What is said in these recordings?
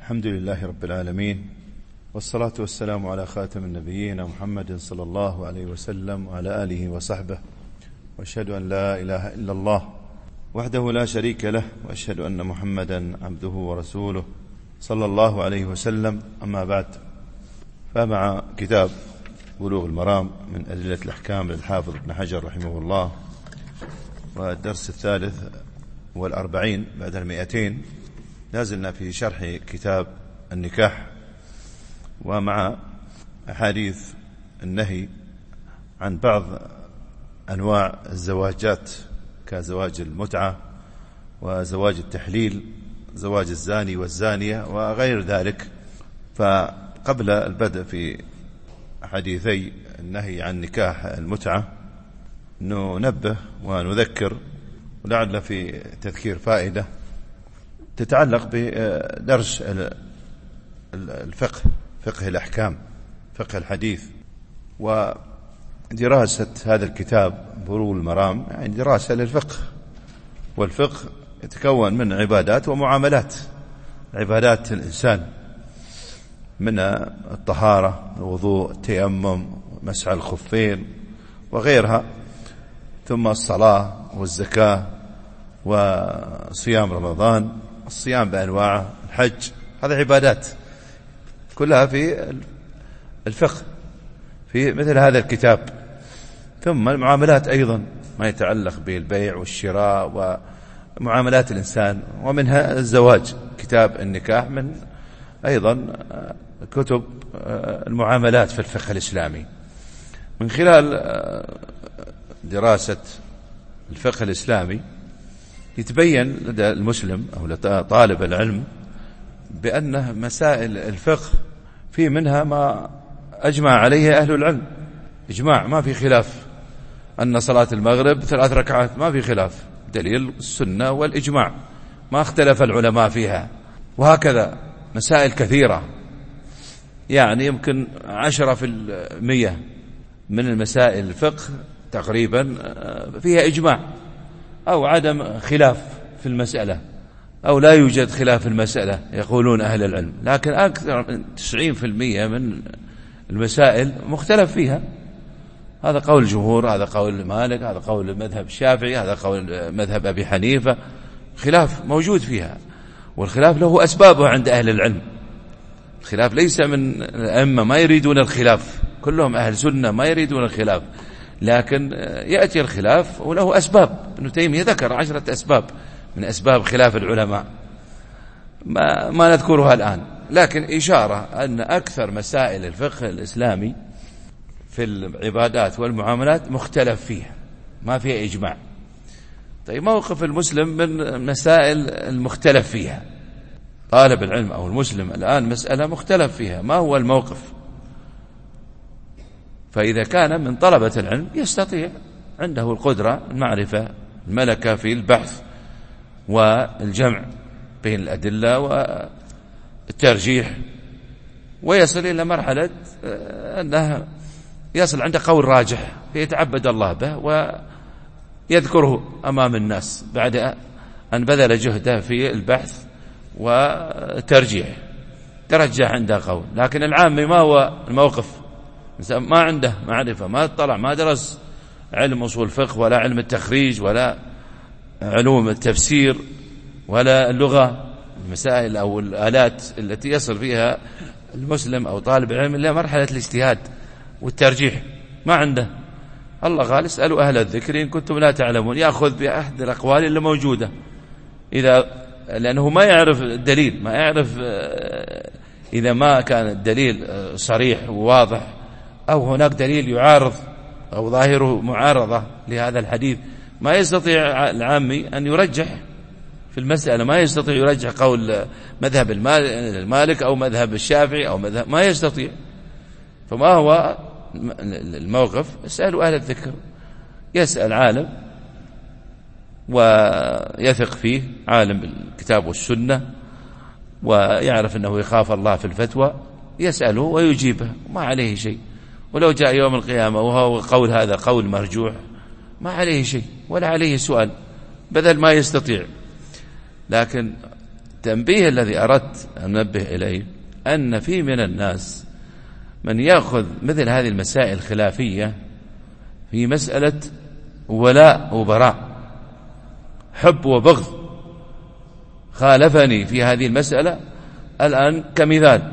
الحمد لله رب العالمين، والصلاة والسلام على خاتم النبيين محمد صلى الله عليه وسلم وعلى آله وصحبه، وأشهد أن لا إله إلا الله وحده لا شريك له، وأشهد أن محمدا عبده ورسوله صلى الله عليه وسلم. أما بعد، فمع كتاب بلوغ المرام من أدلة الأحكام للحافظ ابن حجر رحمه الله، والدرس 43 بعد 200. لازلنا في شرح كتاب النكاح، ومع أحاديث النهي عن بعض أنواع الزواجات كزواج المتعة وزواج التحليل، زواج الزاني والزانية وغير ذلك. فقبل البدء في حديثي النهي عن نكاح المتعة ننبه ونذكر، ولعل في تذكير فائدة تتعلق بدرس الفقه، فقه الأحكام، فقه الحديث، ودراسة هذا الكتاب بلوغ المرام يعني دراسة للفقه. والفقه يتكون من عبادات ومعاملات، عبادات الإنسان من الطهارة، الوضوء، التيمم، مسح الخفين وغيرها، ثم الصلاة والزكاة وصيام رمضان، الصيام بأنواعه، الحج، هذه عبادات كلها في الفقه في مثل هذا الكتاب. ثم المعاملات أيضا، ما يتعلق بالبيع والشراء ومعاملات الإنسان، ومنها الزواج. كتاب النكاح من أيضا كتب المعاملات في الفقه الإسلامي. من خلال دراسة الفقه الإسلامي يتبين لدى المسلم أو لطالب العلم بأن مسائل الفقه في منها ما أجمع عليه أهل العلم، إجماع، ما في خلاف. أن صلاة المغرب 3 ركعات ما في خلاف، دليل السنة والإجماع، ما اختلف العلماء فيها. وهكذا مسائل كثيرة، يعني يمكن 10% من المسائل الفقه تقريبا فيها إجماع أو عدم خلاف في المسألة، أو لا يوجد خلاف في المسألة يقولون أهل العلم. لكن أكثر من 90% من المسائل مختلف فيها. هذا قول الجمهور، هذا قول مالك، هذا قول مذهب الشافعي، هذا قول مذهب أبي حنيفة، خلاف موجود فيها. والخلاف له أسبابه عند أهل العلم. الخلاف ليس من الأئمة، ما يريدون الخلاف، كلهم أهل سنة ما يريدون الخلاف، لكن يأتي الخلاف وله أسباب. ابن تيمية ذكر 10 أسباب من أسباب خلاف العلماء، ما نذكرها الآن، لكن إشارة أن أكثر مسائل الفقه الإسلامي في العبادات والمعاملات مختلف فيها، ما فيها إجماع. طيب، موقف المسلم من مسائل المختلف فيها؟ طالب العلم أو المسلم الآن مسألة مختلف فيها، ما هو الموقف؟ فإذا كان من طلبة العلم يستطيع، عنده القدرة، المعرفة، الملكة في البحث والجمع بين الأدلة والترجيح، ويصل إلى مرحلة أنه يصل عند قول راجح فيتعبد الله به ويذكره أمام الناس بعد أن بذل جهده في البحث والترجيح، ترجح عنده قول. لكن العامي ما هو الموقف؟ ما عنده معرفة، ما اطلع، ما درس علم أصول الفقه ولا علم التخريج ولا علوم التفسير ولا اللغة، المسائل أو الآلات التي يصل فيها المسلم أو طالب العلم إلى مرحلة الاجتهاد والترجيح ما عنده. الله قال: اسألوا أهل الذكر إن كنتم لا تعلمون. يأخذ بأحد الأقوال اللي موجودة، لأنه ما يعرف الدليل، ما يعرف إذا ما كان الدليل صريح وواضح، أو هناك دليل يعارض أو ظاهره معارضة لهذا الحديث، ما يستطيع العامي أن يرجح في المسألة، ما يستطيع يرجح قول مذهب المالك أو مذهب الشافعي أو مذهب، ما يستطيع. فما هو الموقف؟ اسألوا أهل الذكر. يسأل عالم ويثق فيه، عالم الكتاب والسنة، ويعرف أنه يخاف الله في الفتوى، يسأله ويجيبه، ما عليه شيء. ولو جاء يوم القيامة وهو قول هذا قول مرجوح، ما عليه شيء ولا عليه سؤال، بدل ما يستطيع. لكن التنبيه الذي أردت أن أنبه إليه أن في من الناس من يأخذ مثل هذه المسائل الخلافية في مسألة ولاء وبراء، حب وبغض. خالفني في هذه المسألة الآن كمثال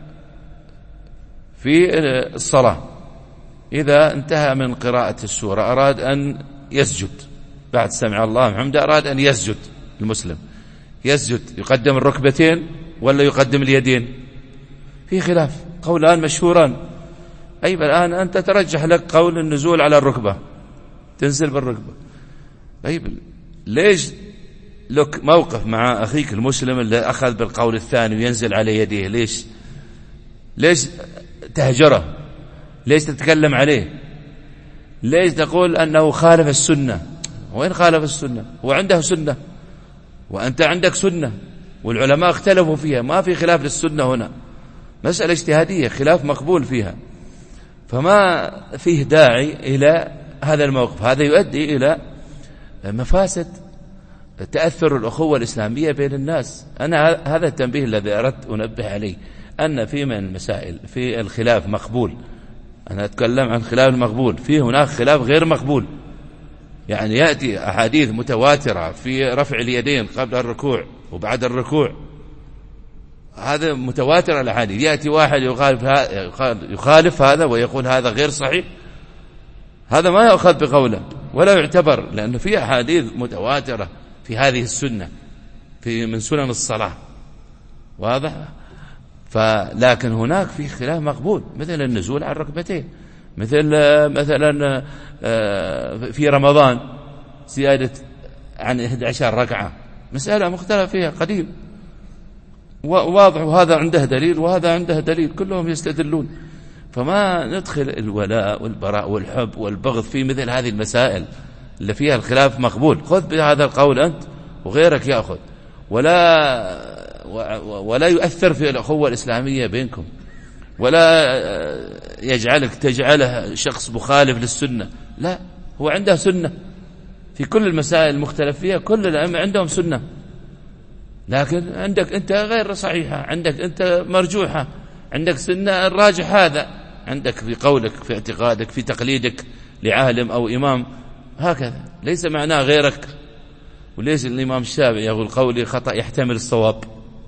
في الصلاة، إذا انتهى من قراءة السورة أراد أن يسجد بعد سمع الله حمده، أراد أن يسجد المسلم، يسجد يقدم الركبتين ولا يقدم اليدين؟ في خلاف، قولان مشهوران. أي الآن أنت ترجح لك قول النزول على الركبة، تنزل بالركبة. طيب ليش لك موقف مع أخيك المسلم اللي أخذ بالقول الثاني وينزل على يديه؟ ليش تهجره؟ ليش تتكلم عليه؟ ليش تقول أنه خالف السنة؟ وين خالف السنة؟ هو عنده سنة وأنت عندك سنة، والعلماء اختلفوا فيها، ما في خلاف للسنة هنا، مسألة اجتهادية خلاف مقبول فيها، فما فيه داعي إلى هذا الموقف. هذا يؤدي إلى مفاسد تأثر الأخوة الإسلامية بين الناس. أنا هذا التنبيه الذي أردت أنبه عليه، أن في من المسائل في الخلاف مقبول، أنا أتكلم عن خلاف المقبول، في هناك خلاف غير مقبول. يعني يأتي أحاديث متواترة في رفع اليدين قبل الركوع وبعد الركوع، هذا متواتر الأحاديث. يأتي واحد يخالف هذا ويقول هذا غير صحيح، هذا ما يأخذ بقوله ولا يعتبر، لأنه في أحاديث متواترة في هذه السنة من سنن الصلاة، واضح. لكن هناك في خلاف مقبول، مثل النزول على الركبتين، مثلا في رمضان زيادة عن 11 ركعة، مسألة مختلف فيها قديم واضح، وهذا عنده دليل وهذا عنده دليل، كلهم يستدلون. فما ندخل الولاء والبراء والحب والبغض في مثل هذه المسائل اللي فيها الخلاف مقبول. خذ بهذا القول أنت وغيرك يأخذ، ولا يؤثر في الأخوة الإسلامية بينكم، ولا يجعلك تجعله شخص مخالف للسنة. لا، هو عنده سنة في كل المسائل المختلف فيها، كل الأئمة عندهم سنة، لكن عندك أنت غير صحيحة، عندك أنت مرجوحة، عندك سنة الراجح هذا عندك في قولك، في اعتقادك، في تقليدك لعالم أو إمام، هكذا. ليس معناه غيرك. وليس الإمام الشافعي يقول قولي خطأ يحتمل الصواب،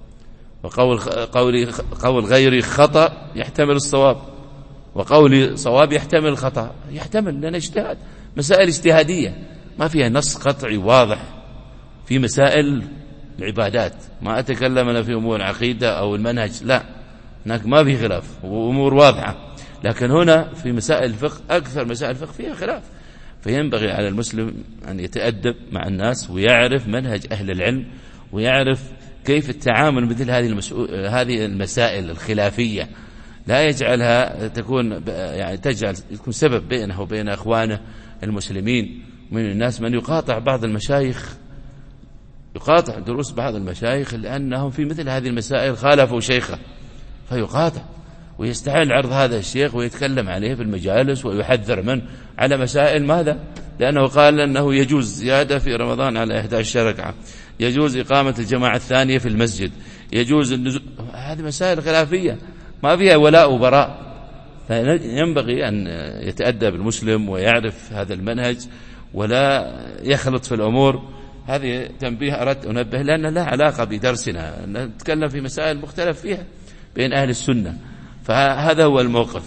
قول غيري خطأ يحتمل الصواب، وقولي صواب يحتمل الخطأ، يحتمل، لأن اجتهاد، مسائل اجتهادية ما فيها نص قطعي واضح. في مسائل العبادات ما أتكلم أنا في أمور العقيدة أو المنهج، لا، هناك ما في خلاف وأمور واضحة. لكن هنا في مسائل الفقه، أكثر مسائل الفقه فيها خلاف، فينبغي على المسلم أن يتأدب مع الناس ويعرف منهج أهل العلم، ويعرف كيف التعامل مثل هذه المسائل الخلافية، لا يجعلها تكون يكون سبب بينه وبين أخوانه المسلمين. من الناس من يقاطع بعض المشايخ، يقاطع دروس بعض المشايخ لأنهم في مثل هذه المسائل خالفوا شيخه، فيقاطع ويستحيل عرض هذا الشيخ ويتكلم عليه في المجالس ويحذر منه على مسائل. ماذا؟ لأنه قال أنه يجوز زيادة في رمضان على 11 ركعة، يجوز إقامة الجماعة الثانية في المسجد، يجوز النزول. هذه مسائل خلافية ما فيها ولاء وبراء. فينبغي أن يتأدب المسلم ويعرف هذا المنهج ولا يخلط في الأمور. هذه تنبيه أردت أنبه، لأن لا علاقة بدرسنا، نتكلم في مسائل مختلف فيها بين أهل السنة، فهذا هو الموقف.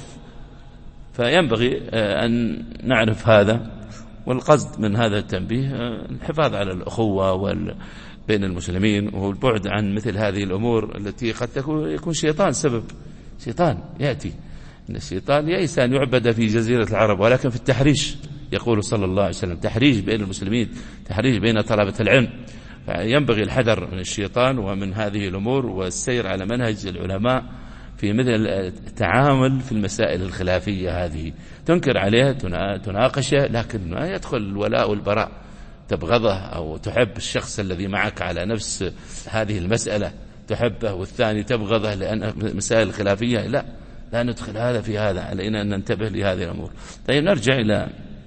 فينبغي أن نعرف هذا، والقصد من هذا التنبيه الحفاظ على الأخوة بين المسلمين، والبعد عن مثل هذه الأمور التي قد يكون شيطان سبب. شيطان يأتي، إن الشيطان يئس أن يعبد في جزيرة العرب، ولكن في التحريش، يقول صلى الله عليه وسلم، تحريش بين المسلمين، تحريش بين طلبة العلم. فينبغي الحذر من الشيطان ومن هذه الأمور، والسير على منهج العلماء في مثل التعامل في المسائل الخلافية هذه. تنكر عليها، تناقشه، لكن ما يدخل الولاء والبراء، تبغضه أو تحب الشخص الذي معك على نفس هذه المسألة، تحبه والثاني تبغضه لأن مسائل خلافية. لا ندخل هذا في هذا، علينا أن ننتبه لهذه الأمور. طيب نرجع إلى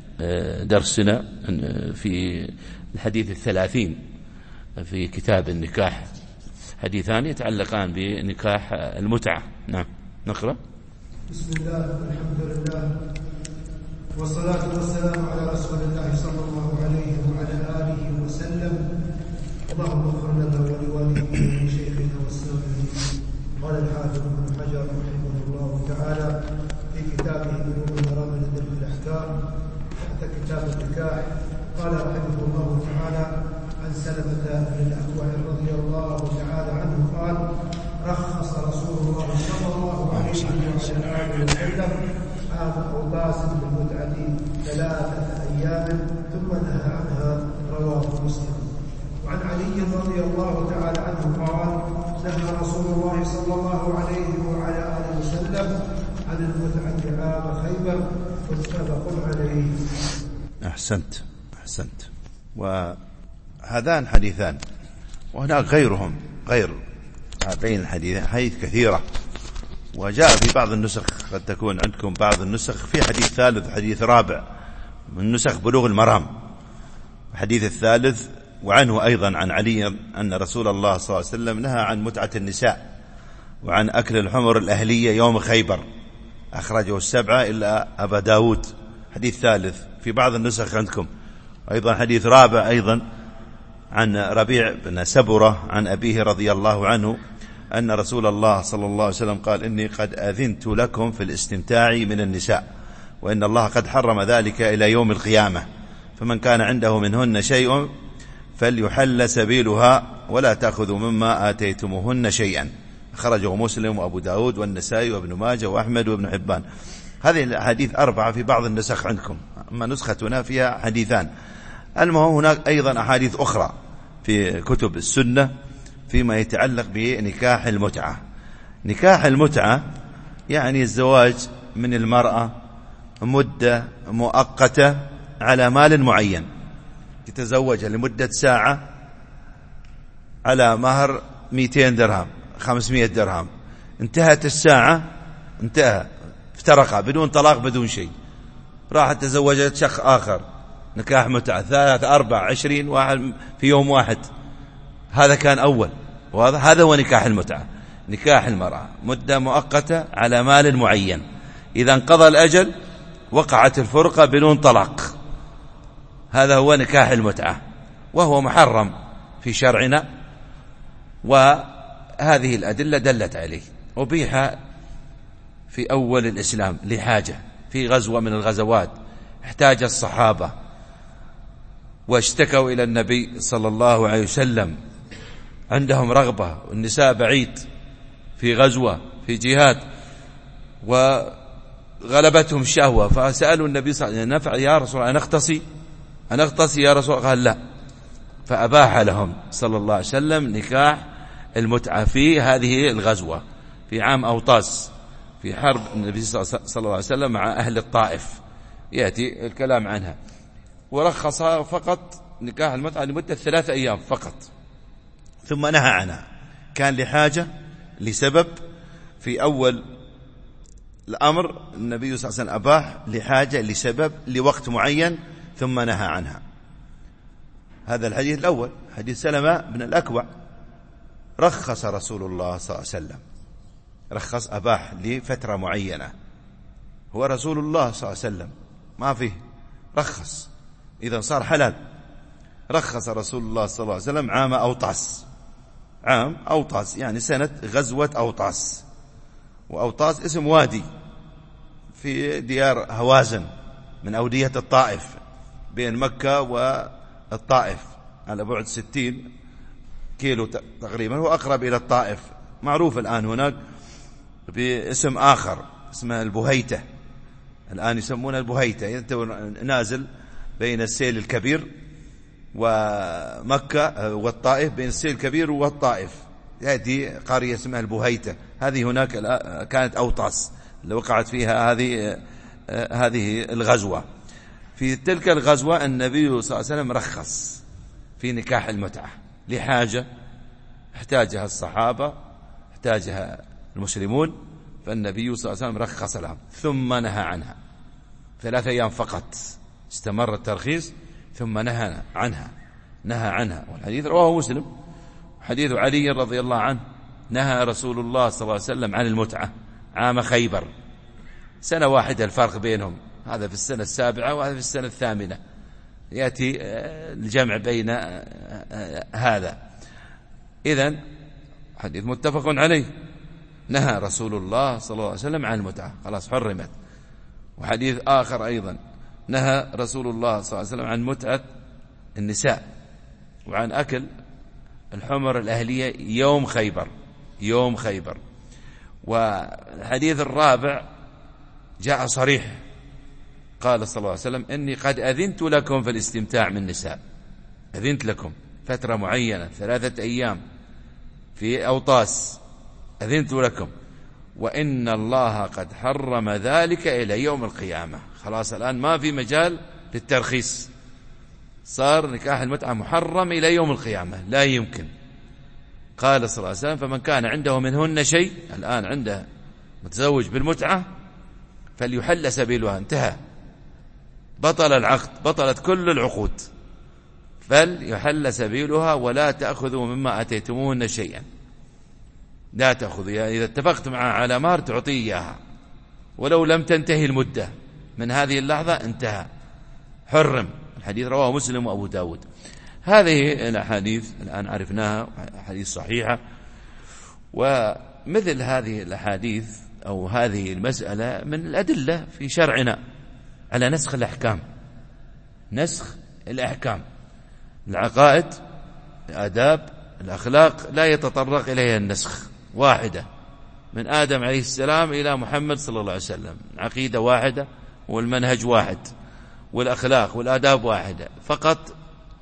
درسنا في الحديث 30 في كتاب النكاح. حديثان يتعلقان بنكاح المتعة. نعم نقرأ. بسم الله والحمد لله والصلاة والسلام على رسول الله صلى الله عليه وعلى آله وسلم. اللهم اغفر لنا ولوالدينا وشيخنا والسامعين. قال الحافظ ابن حجر رحمه الله تعالى في كتابه بلوغ المرام من أدلة الأحكام تحت كتاب النكاح، قال رحمه الله تعالى عن سلمة بن الأكوع رضي الله تعالى عنه قال: رخص رسول الله صلى الله عليه وعلى آله وسلم عام أوباس بالمتعة 3 أيام ثم نهى عنها، رواه مسلم. وعن علي رضي الله تعالى عنه قال: نهى رسول الله صلى الله عليه وعلى آله وسلم عن المتعة عام خيبر، متفق عليه. أحسنت. وهذان حديثان، وهناك غيرهم غير هذين الحديثين، حديث كثيرة. وجاء في بعض النسخ، قد تكون عندكم بعض النسخ في حديث ثالث وحديث رابع من نسخ بلوغ المرام. الحديث الثالث وعنه أيضا عن علي أن رسول الله صلى الله عليه وسلم نهى عن متعة النساء وعن أكل الحمر الأهلية يوم خيبر، أخرجه 7 إلا أبا داود. حديث ثالث في بعض النسخ عندكم. أيضا حديث رابع أيضا عن ربيع بن سبرة عن أبيه رضي الله عنه أن رسول الله صلى الله عليه وسلم قال: إني قد أذنت لكم في الاستمتاع من النساء، وإن الله قد حرم ذلك إلى يوم القيامة، فمن كان عنده منهن شيء فليحل سبيلها ولا تأخذوا مما آتيتموهن شيئا، خرجه مسلم وأبو داود والنسائي وابن ماجه وأحمد وابن حبان. هذه الحديث 4 في بعض النسخ عندكم، أما نسختنا فيها حديثان. المهم هناك أيضا أحاديث أخرى في كتب السنة فيما يتعلق بنكاح المتعة. نكاح المتعة يعني الزواج من المرأة مدة مؤقتة على مال معين، تتزوجها لمدة ساعة على مهر 200 درهم 500 درهم، انتهت الساعة انتهى، افترقا بدون طلاق بدون شيء، راحت تزوجت شخص آخر، نكاح متعة 3 4 20 واحد في يوم واحد. هذا كان أول، وهذا هو نكاح المتعة. نكاح المرأة مدة مؤقتة على مال معين، إذا انقضى الأجل وقعت الفرقة بدون طلاق. هذا هو نكاح المتعة، وهو محرم في شرعنا، وهذه الأدلة دلت عليه. أبيح في أول الإسلام لحاجة، في غزوة من الغزوات احتاج الصحابة واشتكوا إلى النبي صلى الله عليه وسلم، عندهم رغبة، والنساء بعيد في غزوة في جهاد وغلبتهم شهوة، فسألوا النبي صلى الله عليه وسلم: نفعل يا رسول الله، أنغتصي يا رسول الله؟ قال لا، فأباح لهم صلى الله عليه وسلم نكاح المتعة في هذه الغزوة في عام أوطاس، في حرب النبي صلى الله عليه وسلم مع أهل الطائف، يأتي الكلام عنها. ورخص فقط نكاح المتعة لمدة 3 أيام فقط، ثم نهى عنها. كان لحاجة لسبب، في أول الأمر النبي صلى الله عليه وسلم أباح لحاجة لسبب لوقت معين، ثم نهى عنها. هذا الحديث الأول، حديث سلمة بن الأكوع. رخص رسول الله صلى الله عليه وسلم، رخص أباح لفترة معينة، هو رسول الله صلى الله عليه وسلم ما فيه، رخص، إذا صار حلال. رخص رسول الله صلى الله عليه وسلم عام أوطاس، عام أوطاس يعني سنة غزوة أوطاس. وأوطاس اسم وادي في ديار هوازن من أودية الطائف، بين مكة والطائف على بعد 60 كيلو تقريبا، هو أقرب إلى الطائف، معروف الآن هناك باسم آخر اسمه البهيتة، الآن يسمونه البهيتة. أنت نازل بين السيل الكبير ومكة والطائف، بين السيل الكبير والطائف يأتي قرية اسمها البهيتة، هذه هناك كانت أوطاس اللي وقعت فيها هذه الغزوة. في تلك الغزوة النبي صلى الله عليه وسلم رخص في نكاح المتعة لحاجة احتاجها الصحابة، احتاجها المسلمون، فالنبي صلى الله عليه وسلم رخص لهم ثم نهى عنها. 3 أيام فقط استمر الترخيص، ثم نهى عنها. والحديث رواه مسلم حديث علي رضي الله عنه: نهى رسول الله صلى الله عليه وسلم عن المتعة عام خيبر، سنة واحدة الفرق بينهم، هذا في السنة 7 وهذا في السنة 8، يأتي الجمع بين هذا. إذن حديث متفق عليه، نهى رسول الله صلى الله عليه وسلم عن المتعة، خلاص حرمت. وحديث آخر أيضا: نهى رسول الله صلى الله عليه وسلم عن متعة النساء وعن أكل الحمر الأهلية يوم خيبر. والحديث الرابع جاء صريح، قال صلى الله عليه وسلم: إني قد أذنت لكم في الاستمتاع من النساء، أذنت لكم فترة معينة 3 أيام في أوطاس، أذنت لكم، وإن الله قد حرم ذلك إلى يوم القيامة. خلاص الآن ما في مجال للترخيص، صار نكاح المتعة محرم إلى يوم القيامة، لا يمكن. قال صلى الله عليه وسلم: فمن كان عنده منهن شيء، الآن عنده متزوج بالمتعة، فليحل سبيلها، انتهى، بطل العقد، بطلت كل العقود، فليحل سبيلها ولا تأخذوا مما أتيتموهن شيئا، لا تأخذوا، إذا اتفقت معها على مهر تعطيه إياها، ولو لم تنتهي المدة من هذه اللحظة انتهى، حرم. الحديث رواه مسلم وأبو داود. هذه الأحاديث الآن عرفناها، حديث صحيحة. ومثل هذه الأحاديث أو هذه المسألة من الأدلة في شرعنا على نسخ الأحكام، نسخ الأحكام، العقائد، الآداب، الأخلاق لا يتطرق إليها النسخ، واحدة من آدم عليه السلام إلى محمد صلى الله عليه وسلم، عقيدة واحدة والمنهج واحد والأخلاق والآداب واحدة، فقط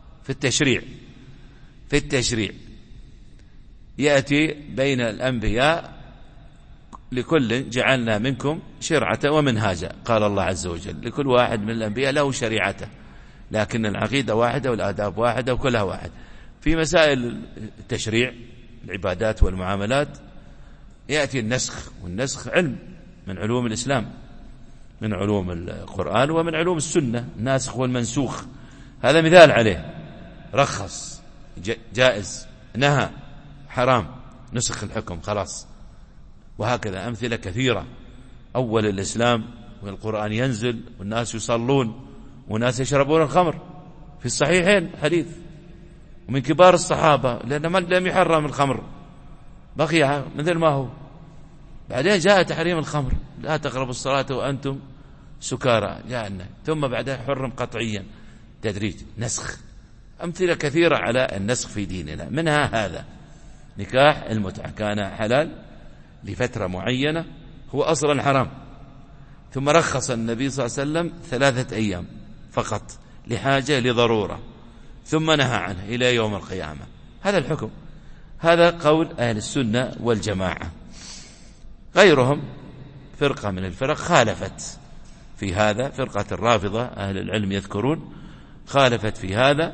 في التشريع يأتي بين الأنبياء: لكل جعلنا منكم شرعة ومنهاجا، قال الله عز وجل، لكل واحد من الأنبياء له شريعته، لكن العقيدة واحدة والآداب واحدة وكلها واحد. في مسائل التشريع، العبادات والمعاملات، يأتي النسخ، والنسخ علم من علوم الإسلام، من علوم القرآن ومن علوم السنة، الناسخ والمنسوخ، هذا مثال عليه، رخص، جائز، نهى، حرام، نسخ الحكم، خلاص. وهكذا أمثلة كثيرة. أول الإسلام والقرآن ينزل والناس يصلون والناس يشربون الخمر، في الصحيحين حديث، ومن كبار الصحابة، لأن من لم يحرم الخمر بقي مثل ما هو. بعدين جاء تحريم الخمر، لا تقربوا الصلاة وأنتم سكارى، جاءنا، ثم بعدها حرم قطعيا، تدريج، نسخ. أمثلة كثيرة على النسخ في ديننا، منها هذا نكاح المتعة، كان حلال لفترة معينة، هو أصلا حرام، ثم رخص النبي صلى الله عليه وسلم 3 أيام فقط لحاجة لضرورة، ثم نهى عنه إلى يوم القيامة. هذا الحكم، هذا قول أهل السنة والجماعة. غيرهم فرقة من الفرق خالفت في هذا، فرقة الرافضة أهل العلم يذكرون خالفت في هذا،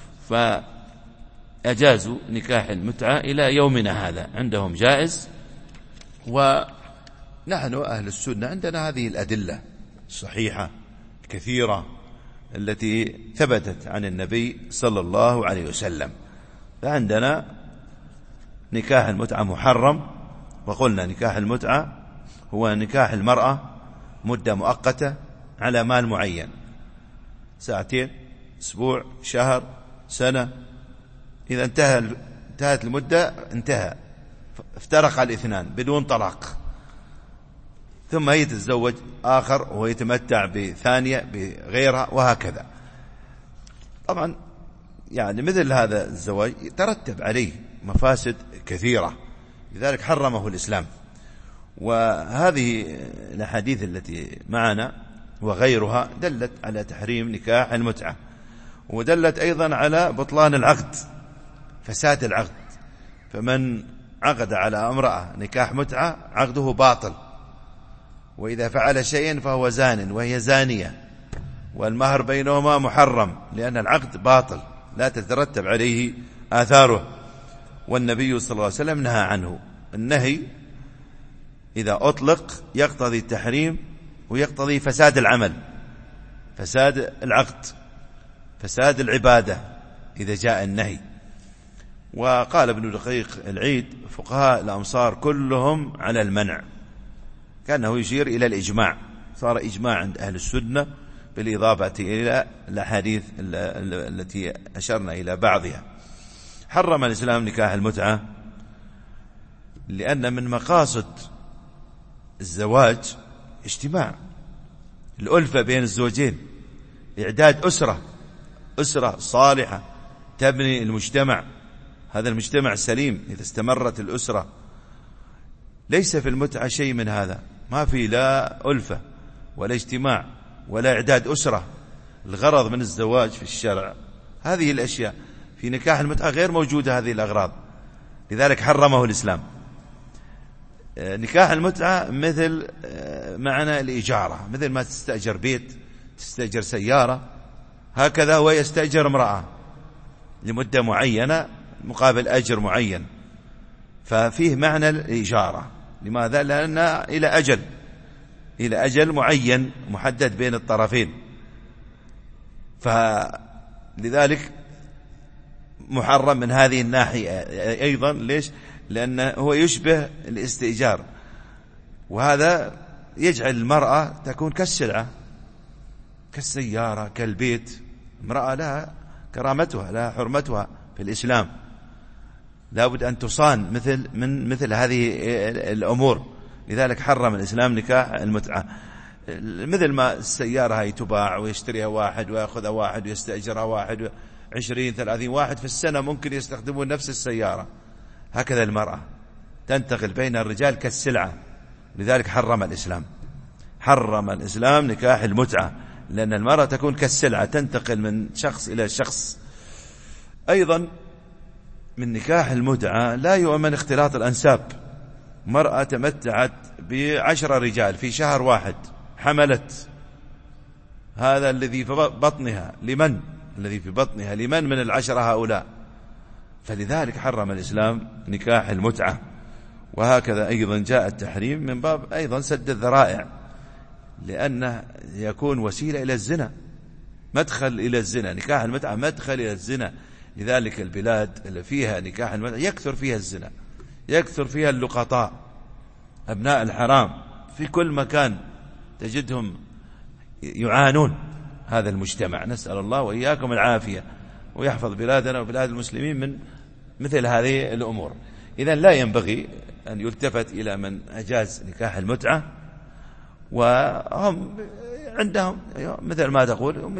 فأجازوا نكاح المتعة إلى يومنا هذا، عندهم جائز. ونحن أهل السنة عندنا هذه الأدلة الصحيحة الكثيرة التي ثبتت عن النبي صلى الله عليه وسلم. فعندنا نكاح المتعة محرم، وقلنا نكاح المتعة هو نكاح المرأة مدة مؤقتة على مال معين، 2 ساعة، أسبوع، شهر، سنة، إذا انتهت المدة انتهى، افترق الاثنان بدون طلاق، ثم هي تتزوج آخر وهو يتمتع بثانية بغيرها، وهكذا. طبعا يعني مثل هذا الزواج يترتب عليه مفاسد كثيرة، لذلك حرمه الإسلام. وهذه الأحاديث التي معنا وغيرها دلت على تحريم نكاح المتعة، ودلت أيضا على بطلان العقد، فساد العقد. فمن عقد على امرأة نكاح متعة عقده باطل، وإذا فعل شيئا فهو زان وهي زانية، والمهر بينهما محرم، لأن العقد باطل لا تترتب عليه آثاره. والنبي صلى الله عليه وسلم نهى عنه. النهي إذا أطلق يقتضي التحريم ويقتضي فساد العمل، فساد العقد، فساد العبادة إذا جاء النهي. وقال ابن دقيق العيد فقهاء الأمصار كلهم على المنع، كأنه يشير إلى الإجماع، صار إجماع عند أهل السنة بالإضافة إلى الأحاديث التي أشرنا إلى بعضها. حرم الإسلام نكاح المتعة لأن من مقاصد الزواج اجتماع، الألفة بين الزوجين، إعداد أسرة صالحة تبني المجتمع، هذا المجتمع سليم إذا استمرت الأسرة. ليس في المتعة شيء من هذا، ما في لا ألفة ولا اجتماع ولا إعداد أسرة. الغرض من الزواج في الشرع هذه الأشياء، في نكاح المتعة غير موجودة هذه الأغراض، لذلك حرمه الإسلام. نكاح المتعة مثل معنى الإجارة، مثل ما تستأجر بيت، تستأجر سيارة، هكذا هو يستأجر امرأة لمدة معينة مقابل أجر معين، ففيه معنى الإجارة. لماذا؟ لأن إلى أجل معين محدد بين الطرفين، فلذلك محرم من هذه الناحية أيضا. ليش؟ لأنه هو يشبه الاستئجار، وهذا يجعل المرأة تكون كالسلعة، كالسيارة، كالبيت. امرأة لها كرامتها، لها حرمتها في الإسلام، لا بد أن تصان مثل هذه الأمور. لذلك حرم الإسلام نكاح المتعة. مثل ما السيارة هي تباع ويشتريها واحد ويأخذها واحد ويستأجرها واحد، 20-30 واحد في السنة ممكن يستخدمون نفس السيارة، هكذا المرأة تنتقل بين الرجال كالسلعة. لذلك حرم الإسلام نكاح المتعة، لأن المرأة تكون كالسلعة، تنتقل من شخص إلى شخص. أيضا من نكاح المتعة لا يؤمن اختلاط الأنساب. مرأة تمتعت ب10 رجال في شهر واحد، حملت، هذا الذي في بطنها لمن؟ الذي في بطنها لمن من 10 هؤلاء؟ فلذلك حرم الإسلام نكاح المتعة. وهكذا أيضا جاء التحريم من باب أيضا سد الذرائع، لأنه يكون وسيلة إلى الزنا، مدخل إلى الزنا. نكاح المتعة مدخل إلى الزنا. لذلك البلاد اللي فيها نكاح المتعة يكثر فيها الزنا، يكثر فيها اللقطاء، أبناء الحرام في كل مكان تجدهم يعانون هذا المجتمع. نسأل الله وإياكم العافية، ويحفظ بلادنا وبلاد المسلمين من مثل هذه الأمور. إذن لا ينبغي أن يلتفت إلى من أجاز نكاح المتعة، وهم عندهم مثل ما تقول هم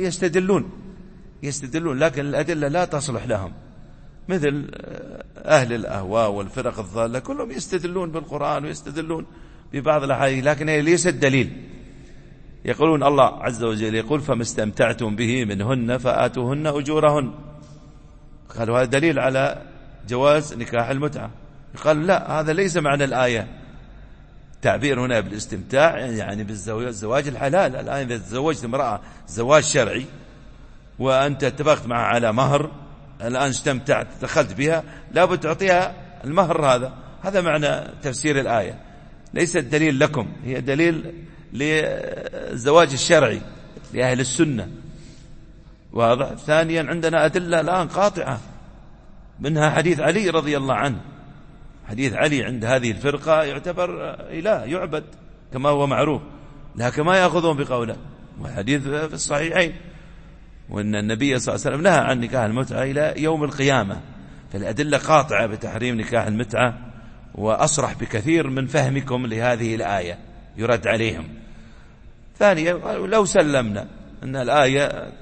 يستدلون، لكن الأدلة لا تصلح لهم، مثل أهل الأهواء والفرق الضالة كلهم يستدلون بالقرآن ويستدلون ببعض الأحاديث، لكن هي ليست دليل. يقولون الله عز وجل يقول فما استمتعتم به منهن فآتوهن أجورهن، قالوا هذا دليل على جواز نكاح المتعة. قال لا، هذا ليس معنى الآية. تعبير هنا بالاستمتاع يعني بالزواج الحلال. الآن إذا تزوجت امرأة زواج شرعي وأنت اتفقت معها على مهر، الآن استمتعت دخلت بها، لابد تعطيها المهر. هذا معنى تفسير الآية، ليس الدليل لكم، هي دليل للزواج الشرعي لأهل السنة. واضح. ثانيا عندنا أدلة الآن قاطعة، منها حديث علي رضي الله عنه. حديث علي عند هذه الفرقة يعتبر إله يعبد كما هو معروف، لكن ما يأخذون بقوله، وحديث في الصحيحين، وأن النبي صلى الله عليه وسلم نهى عن نكاح المتعة إلى يوم القيامة. فالأدلة قاطعة بتحريم نكاح المتعة، وأصرح بكثير من فهمكم لهذه الآية يرد عليهم. ثانيا لو سلمنا أن الآية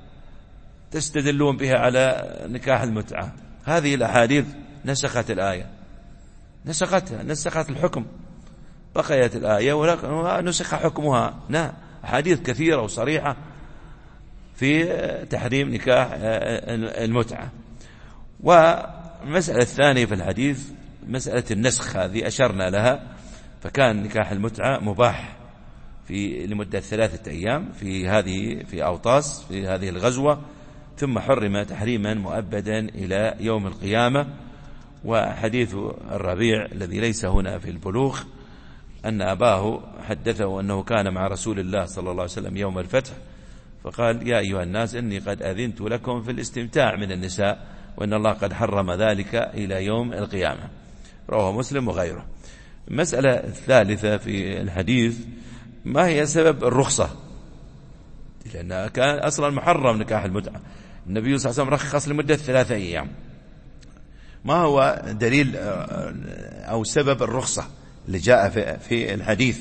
تستدلون بها على نكاح المتعة، هذه الأحاديث نسخت الآية، نسخت الحكم، بقيت الآية ونسخ حكمها. لا، أحاديث كثيرة وصريحة في تحريم نكاح المتعة. والمسألة الثانية في الحديث مسألة النسخ، هذه أشرنا لها. فكان نكاح المتعة مباح لمدة 3 أيام في أوطاس في هذه الغزوة، ثم حرم تحريما مؤبدا إلى يوم القيامة. وحديث الربيع الذي ليس هنا في البلوغ أن أباه حدثه أنه كان مع رسول الله صلى الله عليه وسلم يوم الفتح، فقال يا أيها الناس إني قد أذنت لكم في الاستمتاع من النساء، وإن الله قد حرم ذلك إلى يوم القيامة. رواه مسلم وغيره. المسألة الثالثة في الحديث: ما هي سبب الرخصة؟ لأنها كان أصلا محرم نكاح المتعة، النبي صلى الله عليه وسلم رخص لمدة 3 أيام. ما هو دليل أو سبب الرخصة اللي جاء في الحديث؟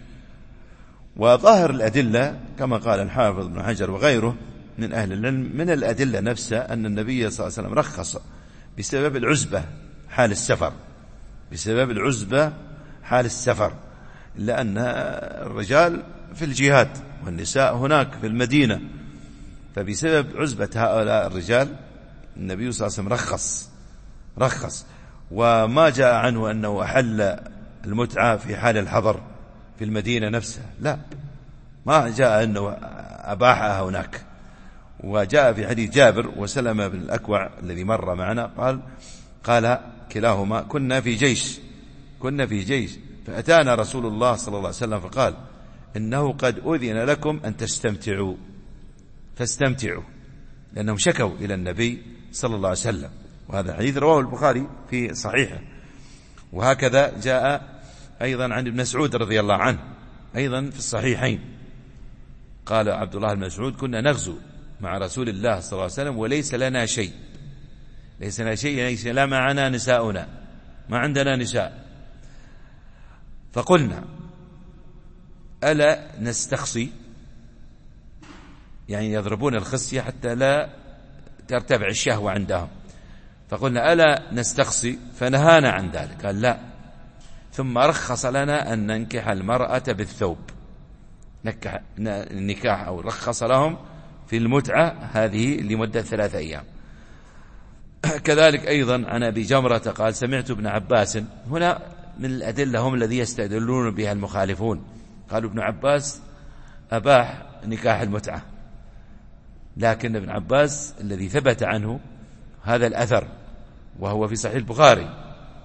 وظاهر الأدلة كما قال الحافظ ابن حجر وغيره من أهل العلم من الأدلة نفسها أن النبي صلى الله عليه وسلم رخص بسبب العزبة حال السفر، بسبب العزبة حال السفر، لأن الرجال في الجهاد والنساء هناك في المدينة، فبسبب عزبة هؤلاء الرجال النبي صلى الله عليه وسلم رخص. وما جاء عنه أنه أحل المتعة في حال الحضر في المدينة نفسها، لا، ما جاء أنه أباحها هناك. وجاء في حديث جابر وسلمة بن الأكوع الذي مر معنا قال كلاهما: كنا في جيش فأتانا رسول الله صلى الله عليه وسلم فقال: إنه قد أذن لكم أن فاستمتعوا، لأنهم شكوا إلى النبي صلى الله عليه وسلم. وهذا الحديث رواه البخاري في صحيحه. وهكذا جاء أيضا عن ابن مسعود رضي الله عنه أيضا في الصحيحين، قال عبد الله بن مسعود: كنا نغزو مع رسول الله صلى الله عليه وسلم وليس لنا شيء، ليس لا معنا نساؤنا، ما عندنا نساء، فقلنا: ألا نستخصي، يعني يضربون الخصية حتى لا ترتفع الشهوة عندهم، فقلنا: ألا نستخصي؟ فنهانا عن ذلك، قال: لا. ثم رخص لنا أن ننكح المرأة بالثوب، النكاح، أو رخص لهم في المتعة هذه لمدة 3 أيام. كذلك أيضا عن أبي جمرة قال: سمعت ابن عباس. هنا من الأدلة هم الذي يستدلون بها المخالفون، قالوا ابن عباس أباح نكاح المتعة، لكن ابن عباس الذي ثبت عنه هذا الأثر وهو في صحيح البخاري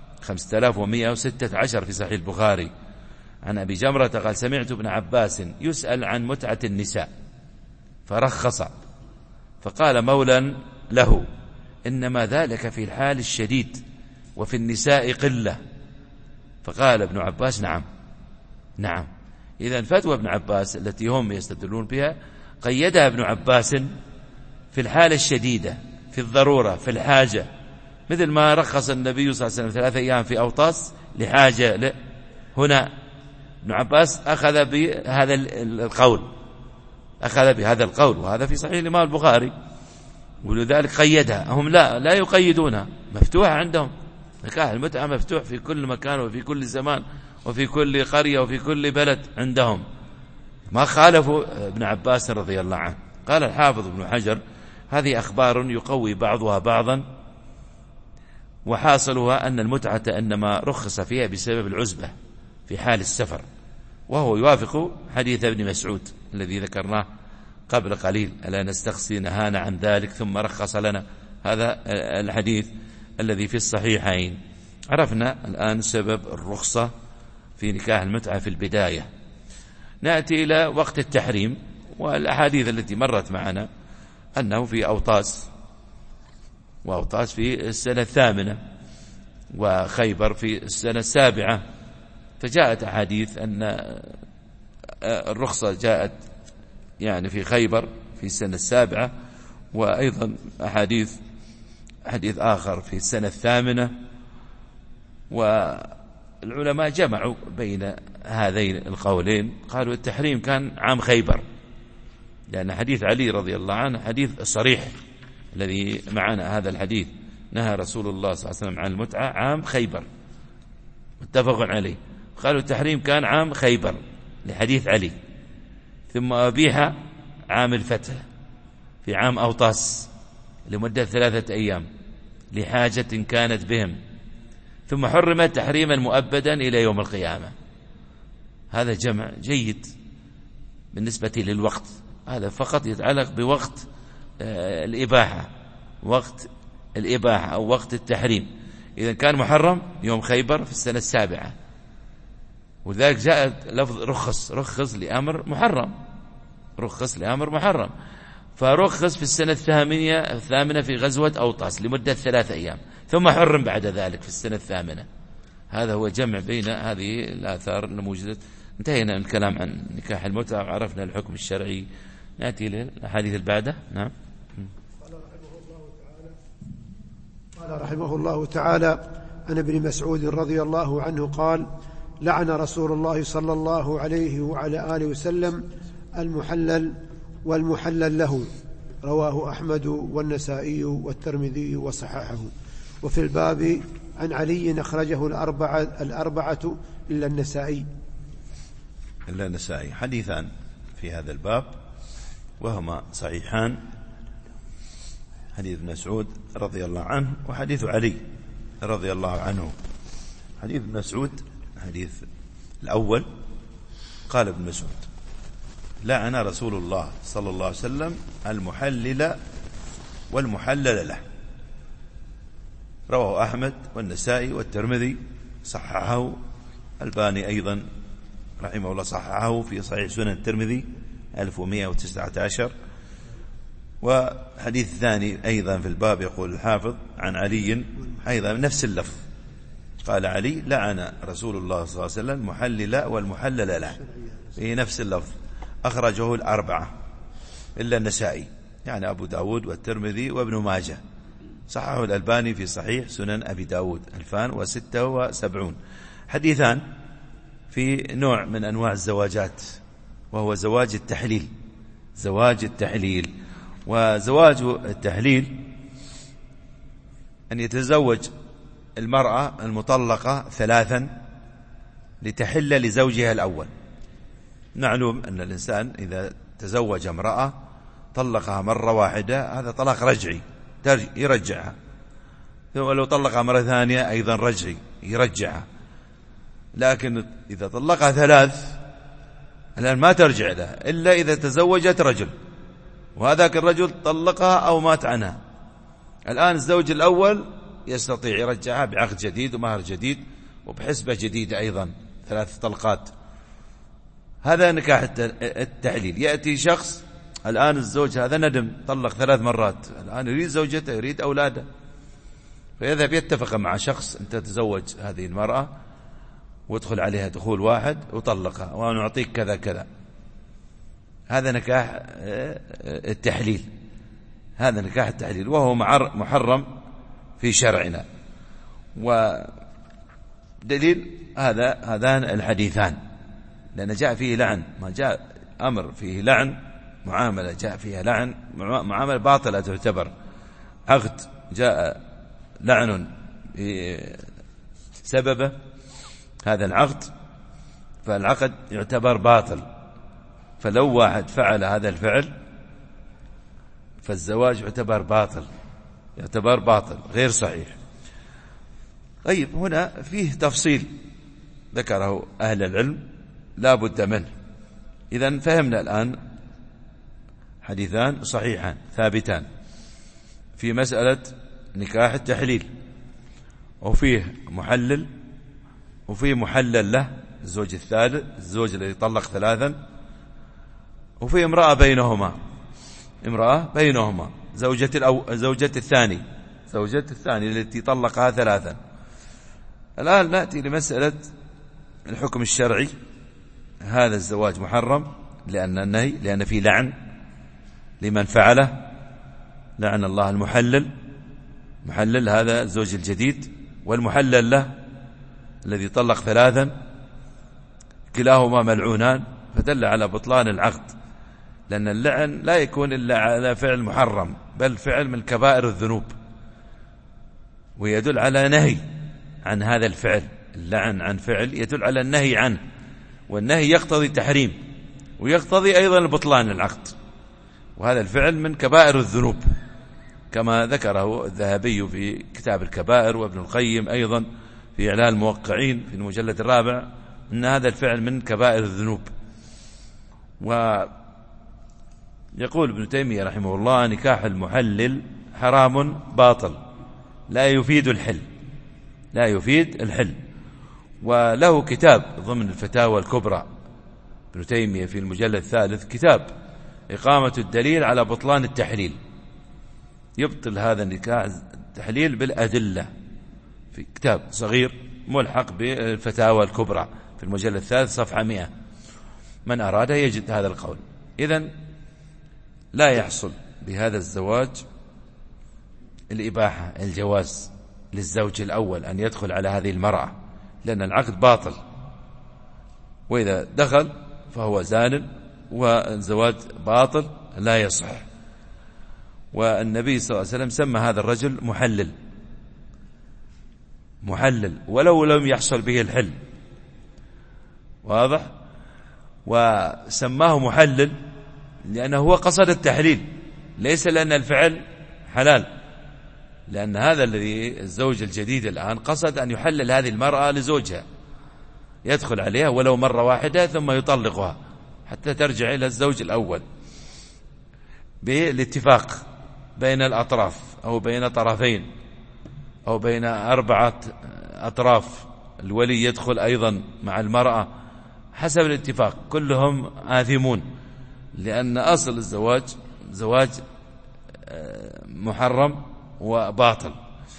5116 في صحيح البخاري، عن أبي جمرة قال: سمعت ابن عباس يسأل عن متعة النساء فرخص، فقال مولى له: إنما ذلك في الحال الشديد وفي النساء قلة. فقال ابن عباس: نعم. إذن فتوى ابن عباس التي هم يستدلون بها قيدها ابن عباس في الحالة الشديدة، في الضرورة، في الحاجة، مثل ما رخص النبي صلى الله عليه وسلم 3 أيام في أوطاس لحاجة هنا ابن عباس أخذ بهذا القول، وهذا في صحيح الإمام البخاري، ولذلك قيدها. هم لا يقيدونها، مفتوحة عندهم، نكاح المتعة مفتوح في كل مكان وفي كل زمان وفي كل قرية وفي كل بلد عندهم، ما خالفوا ابن عباس رضي الله عنه. قال الحافظ ابن حجر: هذه أخبار يقوي بعضها بعضا، وحاصلها أن المتعة إنما رخص فيها بسبب العزبة في حال السفر، وهو يوافق حديث ابن مسعود الذي ذكرناه قبل قليل: ألا نستخصي، نهانا عن ذلك ثم رخص لنا. هذا الحديث الذي في الصحيحين. عرفنا الآن سبب الرخصة في نكاح المتعة في البداية. نأتي إلى وقت التحريم، والأحاديث التي مرت معنا أنه في أوطاس، وأوطاس في السنة 8، وخيبر في السنة 7. فجاءت أحاديث أن الرخصة جاءت يعني في خيبر في السنة 7، وأيضا حديث آخر في السنة 8. والعلماء جمعوا بين هذين القولين، قالوا التحريم كان عام خيبر، لأن حديث علي رضي الله عنه حديث صريح الذي معنا، هذا الحديث: نهى رسول الله صلى الله عليه وسلم عن المتعة عام خيبر، متفق عليه. قالوا التحريم كان عام خيبر لحديث علي، ثم أبيح عام الفتح في عام أوطاس لمدة 3 أيام لحاجة كانت بهم، ثم حرم تحريما مؤبدا إلى يوم القيامة. هذا جمع جيد بالنسبة للوقت، هذا فقط يتعلق بوقت الإباحة، وقت الإباحة أو وقت التحريم. إذا كان محرم يوم خيبر في السنة 7، ولذلك جاء لفظ رخص لأمر محرم، فرخص في السنة الثامنة في غزوة أوطاس لمدة 3 أيام، ثم حرم بعد ذلك في السنة الثامنة. هذا هو جمع بين هذه الآثار الموجودة. انتهينا من الكلام عن نكاح المتعة وعرفنا الحكم الشرعي. نأتي للأحاديث البعدة. نعم. قال رحمه الله تعالى عن ابن مسعود رضي الله عنه قال: لعن رسول الله صلى الله عليه وعلى آله وسلم المحلل والمحلل له. رواه أحمد والنسائي والترمذي وصححه. وفي الباب عن علي أخرجه الأربعة إلا النسائي. حديثان في هذا الباب وهما صحيحان، حديث ابن مسعود رضي الله عنه وحديث علي رضي الله عنه. حديث ابن مسعود حديث الأول قال ابن مسعود: لعن رسول الله صلى الله عليه وسلم المحلل والمحلل له. رواه أحمد والنسائي والترمذي، صححه الباني أيضا رحمه الله، صححه في صحيح سنن الترمذي 1119. وحديث ثاني أيضا في الباب يقول الحافظ عن علي أيضا نفس اللفظ، قال علي: لعن رسول الله صلى الله عليه وسلم المحلل والمحلل له، في نفس اللفظ. أخرجه الأربعة إلا النسائي، يعني أبو داود والترمذي وابن ماجه. صححه الألباني في صحيح سنن أبي داود 2076. حديثان في نوع من أنواع الزواجات، وهو زواج التحليل. زواج التحليل، وزواج التحليل أن يتزوج المرأة المطلقة 3 لتحل لزوجها الأول. نعلم أن الإنسان إذا تزوج امرأة طلقها مرة واحدة هذا طلاق رجعي يرجعها، ولو طلقها مرة ثانية أيضا رجعي يرجعها. لكن إذا طلقها 3 الآن ما ترجع له إلا إذا تزوجت رجل، وهذاك الرجل طلقها أو مات عنها. الآن الزوج الأول يستطيع يرجعها بعقد جديد ومهر جديد وبحسبة جديدة أيضا 3 طلقات. هذا نكاح التحليل. يأتي شخص الآن الزوج هذا ندم، طلق 3 مرات، الآن يريد زوجته يريد أولاده، فيذهب يتفق مع شخص: أنت تزوج هذه المرأة وادخل عليها دخول واحد وطلقها وأنا أعطيك كذا كذا. هذا نكاح التحليل، هذا نكاح التحليل، وهو محرم في شرعنا. ودليل هذان الحديثان، لأن جاء فيه لعن، ما جاء أمر فيه لعن معاملة جاء فيها لعن، معاملة باطلة تعتبر. عقد جاء لعن سببه هذا العقد، فالعقد يعتبر باطل. فلو واحد فعل هذا الفعل فالزواج يعتبر باطل غير صحيح. طيب، هنا فيه تفصيل ذكره أهل العلم لا بد منه. إذن فهمنا الآن حديثان صحيحان ثابتان في مسألة نكاح التحليل، وفيه محلل وفيه محلل له الزوج الثالث، الزوج الذي طلق 3، وفيه امرأة بينهما زوجة الثاني التي طلقها 3. الآن نأتي لمسألة الحكم الشرعي. هذا الزواج محرم لأن فيه لعن لمن فعله، لعن الله المحلل هذا الزوج الجديد، والمحلل له الذي طلق 3، كلاهما ملعونان، فدل على بطلان العقد. لأن اللعن لا يكون إلا على فعل محرم، بل فعل من كبائر الذنوب، ويدل على نهي عن هذا الفعل. اللعن عن فعل يدل على النهي عنه، والنهي يقتضي التحريم ويقتضي أيضا بطلان العقد، وهذا الفعل من كبائر الذنوب كما ذكره الذهبي في كتاب الكبائر، وابن القيم أيضا في إعلان الموقعين في المجلد 4 أن هذا الفعل من كبائر الذنوب. ويقول ابن تيمية رحمه الله: نكاح المحلل حرام باطل لا يفيد الحل. وله كتاب ضمن الفتاوى الكبرى ابن تيمية في المجلد 3 كتاب إقامة الدليل على بطلان التحليل. يبطل هذا النكاح التحليل بالأدلة، في كتاب صغير ملحق بالفتاوى الكبرى في المجلد الثالث صفحة 100، من أراد يجد هذا القول. إذن لا يحصل بهذا الزواج الإباحة، الجواز للزوج الأول أن يدخل على هذه المرأة، لأن العقد باطل، وإذا دخل فهو زان، والزواج باطل لا يصح. والنبي صلى الله عليه وسلم سمى هذا الرجل محلل ولو لم يحصل به الحل، واضح؟ وسماه محلل لأنه هو قصد التحليل، ليس لأن الفعل حلال، لأن هذا الذي الزوج الجديد الآن قصد أن يحلل هذه المرأة لزوجها، يدخل عليها ولو مرة واحدة ثم يطلقها حتى ترجع إلى الزوج الأول بالاتفاق بين الأطراف، أو بين طرفين، أو بين 4 أطراف. الولي يدخل أيضا مع المرأة حسب الاتفاق، كلهم آثمون، لأن أصل الزواج زواج محرم وباطل.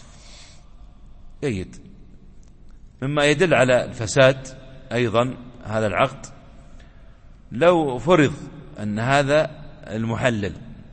جيد. مما يدل على الفساد أيضا هذا العقد، لو فرض أن هذا المحلل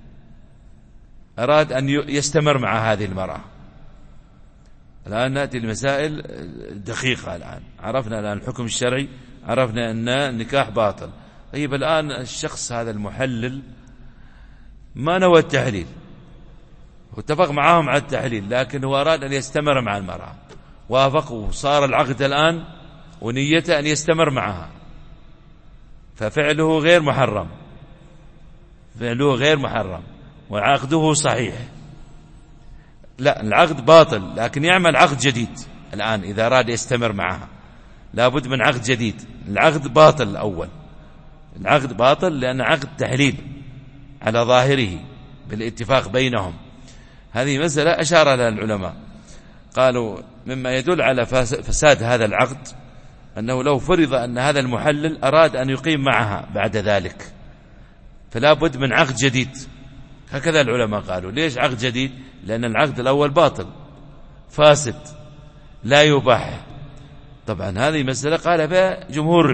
أراد أن يستمر مع هذه المرأة. الآن نأتي لمسائل دقيقة. الآن عرفنا الآن الحكم الشرعي، عرفنا أن النكاح باطل. طيب الآن الشخص هذا المحلل ما نوى التحليل، واتفق معهم على التحليل، لكن هو أراد أن يستمر مع المرأة، وافق وصار العقد الآن ونيته أن يستمر معها، ففعله غير محرم، فعله غير محرم وعقده صحيح. لا، العقد باطل، لكن يعمل عقد جديد الآن إذا أراد يستمر معها، لابد من عقد جديد. العقد باطل الأول، العقد باطل لأن عقد تحليل على ظاهره بالاتفاق بينهم. هذه مسألة أشار لها العلماء، قالوا مما يدل على فساد هذا العقد أنه لو فرض أن هذا المحلل أراد أن يقيم معها بعد ذلك، فلا بد من عقد جديد. هكذا العلماء قالوا. ليش عقد جديد؟ لأن العقد الأول باطل فاسد لا يباح. طبعا هذه مسألة قال بها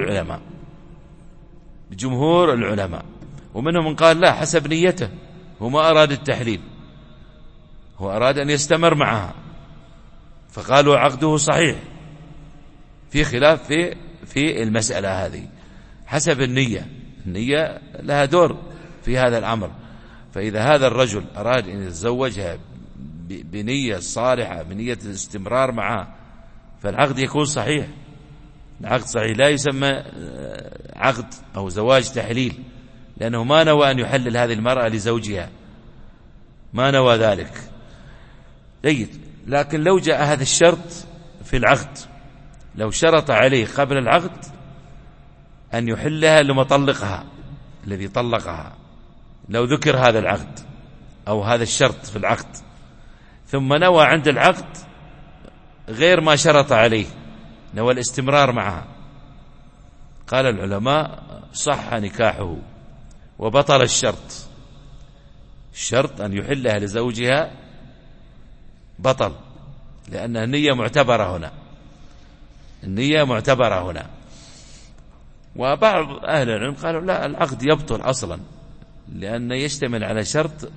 جمهور العلماء، ومنهم من قال لا، حسب نيته، هو ما أراد التحليل، هو أراد أن يستمر معها، فقالوا عقده صحيح. في خلاف في المسألة هذه حسب النية لها دور في هذا الأمر. فإذا هذا الرجل أراد أن يتزوجها بنية صالحة، بنية الاستمرار معها، فالعقد يكون صحيح. العقد صحيح، لا يسمى عقد أو زواج تحليل، لأنه ما نوى أن يحلل هذه المرأة لزوجها، ما نوى ذلك. جيد. لكن لو جاء هذا الشرط في العقد، لو شرط عليه قبل العقد أن يحلها لمطلقها الذي طلقها، لو ذكر هذا العقد أو هذا الشرط في العقد، ثم نوى عند العقد غير ما شرط عليه، نوى الاستمرار معها، قال العلماء صح نكاحه وبطل الشرط. الشرط أن يحلها لزوجها بطل، لأن النية معتبرة هنا. وبعض أهل العلم قالوا لا، العقد يبطل أصلا، لأنه يشتمل على شرط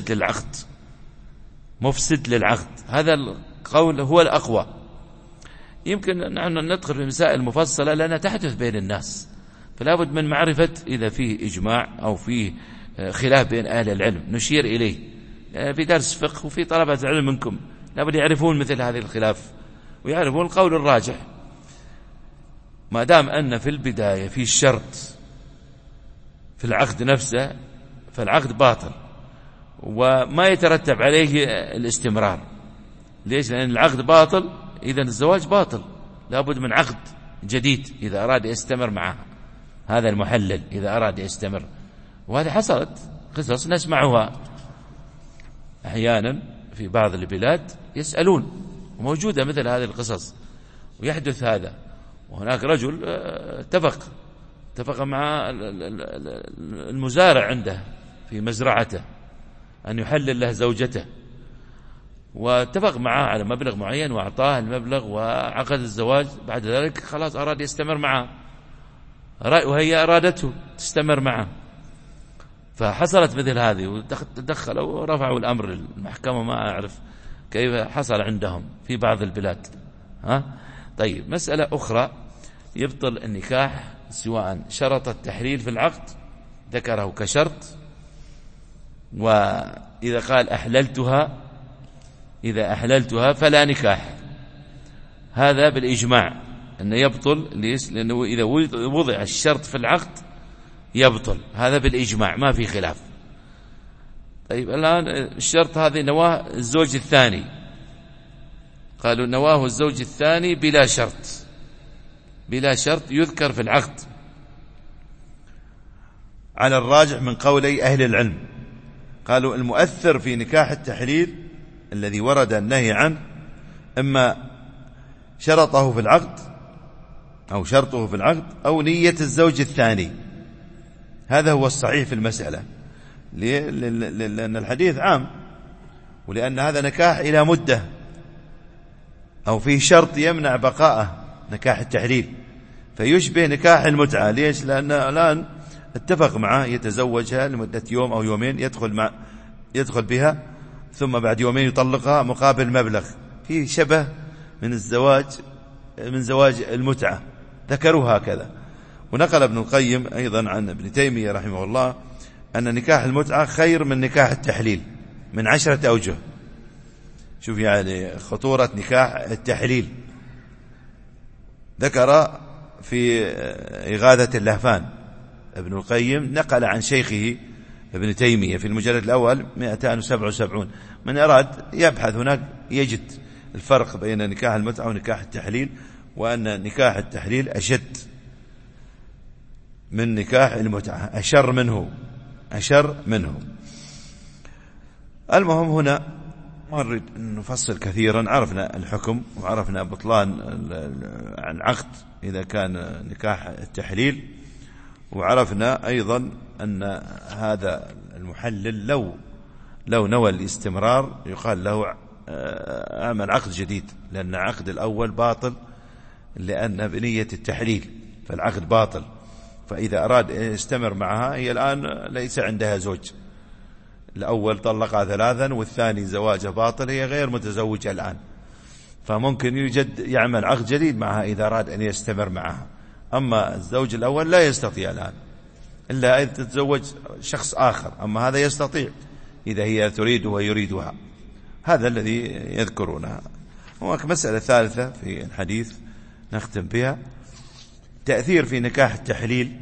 مفسد للعقد. هذا القول هو الأقوى. يمكن نحن ندخل في مسائل مفصلة لأنها تحدث بين الناس، فلا بد من معرفة إذا فيه إجماع أو فيه خلاف بين أهل العلم نشير إليه. في درس فقه وفي طلبة العلم منكم لا بد يعرفون مثل هذه الخلاف ويعرفون القول الراجح. ما دام أن في البداية في الشرط في العقد نفسه، فالعقد باطل وما يترتب عليه الاستمرار. ليش؟ لأن العقد باطل، إذن الزواج باطل، لابد من عقد جديد إذا أراد يستمر معها هذا المحلل، إذا أراد يستمر. وهذه حصلت قصص نسمعها أحيانا في بعض البلاد، يسألون، وموجودة مثل هذه القصص، ويحدث هذا. وهناك رجل اتفق اتفق مع المزارع عنده في مزرعته أن يحلل له زوجته، واتفق معه على مبلغ معين وأعطاه المبلغ وعقد الزواج. بعد ذلك خلاص أراد يستمر معه، وهي أرادته تستمر معه، فحصلت مثل هذه وتدخلوا ورفعوا الأمر للمحكمة. ما أعرف كيف حصل عندهم في بعض البلاد. طيب، مسألة أخرى: يبطل النكاح سواء شرط التحليل في العقد، ذكره كشرط، وإذا قال إذا أحللتها فلا نكاح، هذا بالإجماع أنه يبطل، لأنه إذا وضع الشرط في العقد يبطل، هذا بالإجماع ما في خلاف. طيب، الآن الشرط هذه نواه الزوج الثاني، قالوا نواه الزوج الثاني بلا شرط يذكر في العقد على الراجح من قولي أهل العلم. قالوا المؤثر في نكاح التحليل الذي ورد النهي عنه إما شرطه في العقد أو شرطه في العقد أو نية الزوج الثاني. هذا هو الصحيح في المسألة، لأن الحديث عام، ولأن هذا نكاح إلى مدة أو فيه شرط يمنع بقاءه، نكاح التحليل، فيشبه نكاح المتعة. ليش؟ لأن الآن اتفق معه يتزوجها لمدة يوم أو يومين، يدخل بها، ثم بعد يومين يطلقها مقابل مبلغ، فيه شبه من زواج المتعة، ذكروا هكذا. ونقل ابن القيم أيضا عن ابن تيمية رحمه الله أن نكاح المتعة خير من نكاح التحليل من 10 أوجه. شوف يعني خطورة نكاح التحليل. ذكر في إغاثة اللهفان ابن القيم، نقل عن شيخه ابن تيمية في المجلد الأول 277. من أراد يبحث هناك يجد الفرق بين نكاح المتعة ونكاح التحليل، وأن نكاح التحليل أشد من نكاح المتعة، أشر منه. المهم هنا ما نريد أن نفصل كثيرا، عرفنا الحكم وعرفنا بطلان العقد إذا كان نكاح التحليل، وعرفنا أيضا أن هذا المحلل لو نوى الاستمرار يقال له أعمل عقد جديد، لأن عقد الأول باطل، لأن بنية التحليل فالعقد باطل. فإذا أراد يستمر معها، هي الآن ليس عندها زوج، الأول طلقها 3 والثاني زواجه باطل، هي غير متزوجة الآن، فممكن يعمل عقد جديد معها إذا أراد أن يستمر معها. أما الزوج الأول لا يستطيع الآن إلا أن تتزوج شخص آخر، أما هذا يستطيع إذا هي تريد ويريدها. هذا الذي يذكرونه. هناك مسألة ثالثة في الحديث نختم بها: تأثير في نكاح التحليل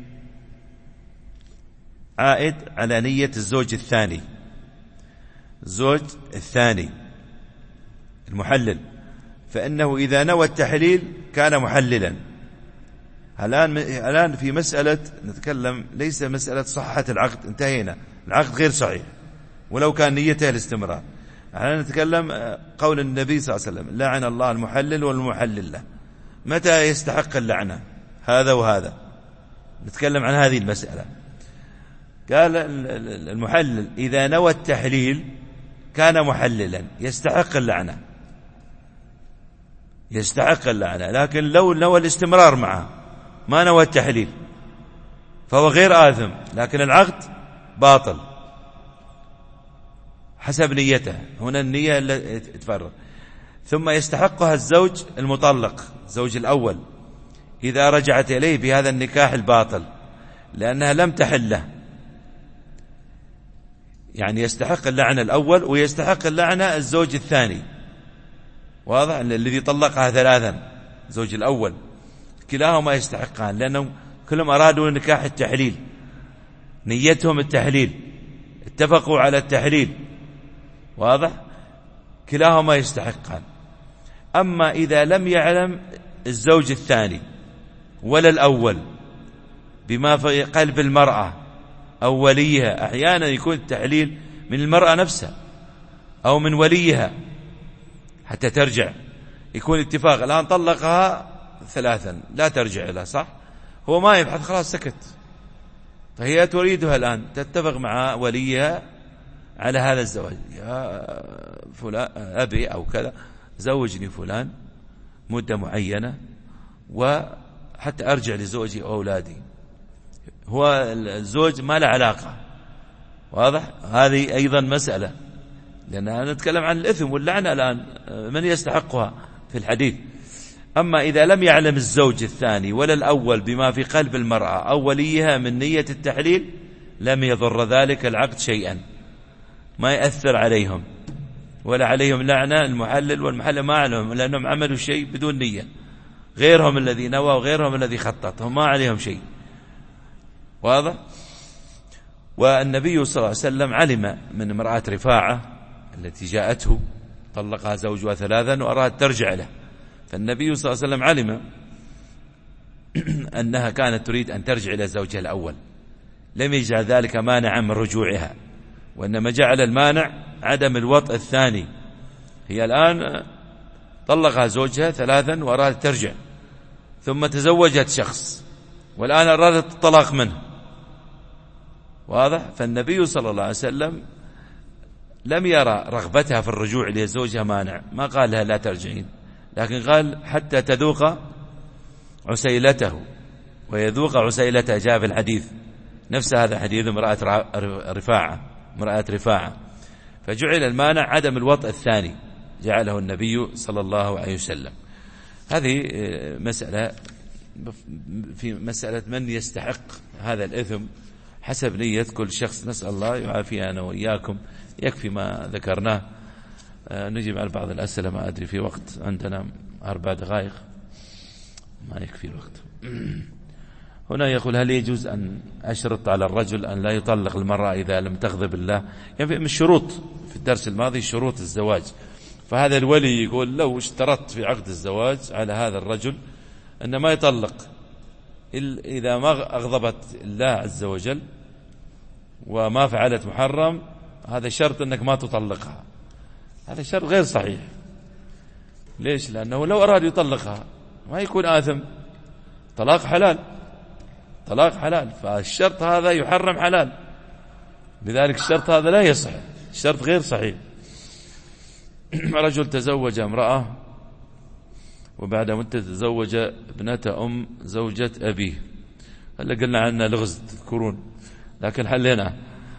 عائد على نية الزوج الثاني. الزوج الثاني المحلل، فإنه إذا نوى التحليل كان محللا. الآن في مسألة نتكلم، ليس مسألة صحة العقد، انتهينا، العقد غير صحيح ولو كان نيته الاستمرار. الآن نتكلم قول النبي صلى الله عليه وسلم: لعن الله المحلل والمحلل له. متى يستحق اللعنة هذا وهذا؟ نتكلم عن هذه المسألة. قال المحلل إذا نوى التحليل كان محللا، يستحق اللعنة، لكن لو نوى الاستمرار معه ما نوى التحليل فهو غير آثم، لكن العقد باطل حسب نيته. هنا النية اللي تفرق. ثم يستحقها الزوج المطلق، الزوج الأول، إذا رجعت إليه بهذا النكاح الباطل، لأنها لم تحله. يعني يستحق اللعنة الأول ويستحق اللعنة الزوج الثاني، واضح؟ الذي طلقها 3، الزوج الأول، كلاهما يستحقان، لأنهم كلهم أرادوا نكاح التحليل، نيتهم التحليل، اتفقوا على التحليل، واضح؟ كلاهما يستحقان. أما إذا لم يعلم الزوج الثاني ولا الأول بما في قلب المرأة أو وليها، أحيانا يكون التحليل من المرأة نفسها أو من وليها حتى ترجع، يكون اتفاق الآن طلقها 3 لا ترجع لها، صح؟ هو ما يبحث، خلاص سكت، فهي تريدها الآن، تتفق مع وليها على هذا الزواج، يا فلان أبي أو كذا زوجني فلان مدة معينة وحتى أرجع لزوجي أو أولادي. هو الزوج ما له علاقة، واضح؟ هذه أيضا مسألة، لأننا نتكلم عن الإثم واللعنة الآن، من يستحقها في الحديث. أما إذا لم يعلم الزوج الثاني ولا الأول بما في قلب المرأة أو وليها من نية التحليل، لم يضر ذلك العقد شيئا، ما يأثر عليهم ولا عليهم لعنة المحلل والمحلل، ما عليهم، لأنهم عملوا شيء بدون نية، غيرهم الذي نوى وغيرهم الذي خطط، هم ما عليهم شيء، واضح؟ والنبي صلى الله عليه وسلم علم من امرأة رفاعة التي جاءته طلقها زوجها 3 وأراد ترجع له، فالنبي صلى الله عليه وسلم علم أنها كانت تريد أن ترجع إلى زوجها الأول، لم يجعل ذلك مانعا من رجوعها، وإنما جعل المانع عدم الوطء الثاني. هي الآن طلقها زوجها 3 وأرادت ترجع، ثم تزوجت شخص والآن أرادت الطلاق منه، واضح؟ فالنبي صلى الله عليه وسلم لم يرى رغبتها في الرجوع لزوجها مانع، ما قال لها لا ترجعين، لكن قال حتى تذوق عسيلته ويذوق عسيلته، جاء في الحديث نفس هذا حديث امرأة رفاعة، فجعل المانع عدم الوطء الثاني، جعله النبي صلى الله عليه وسلم. هذه مسألة في مسألة من يستحق هذا الإثم حسب نية كل شخص، نسأل الله يعافينا وإياكم. يكفي ما ذكرناه، نجيب على بعض الأسئلة، ما أدري في وقت، عندنا 4 دقائق، ما يكفي الوقت. هنا يقول: هل يجوز أن أشرط على الرجل أن لا يطلق المرأة إذا لم تغضب الله؟ يعني من الشروط في الدرس الماضي شروط الزواج، فهذا الولي يقول لو اشترطت في عقد الزواج على هذا الرجل أن ما يطلق إذا ما أغضبت الله عز وجل وما فعلت محرم، هذا شرط أنك ما تطلقها، هذا شرط غير صحيح. ليش؟ لأنه لو أراد يطلقها ما يكون آثم، طلاق حلال، طلاق حلال، فالشرط هذا يحرم حلال، لذلك الشرط هذا لا يصح، الشرط غير صحيح. رجل تزوج امرأة وبعد مدة تزوج ابنة زوجة أبيه، هلا قلنا عنها لغز تذكرون، لكن حلينا.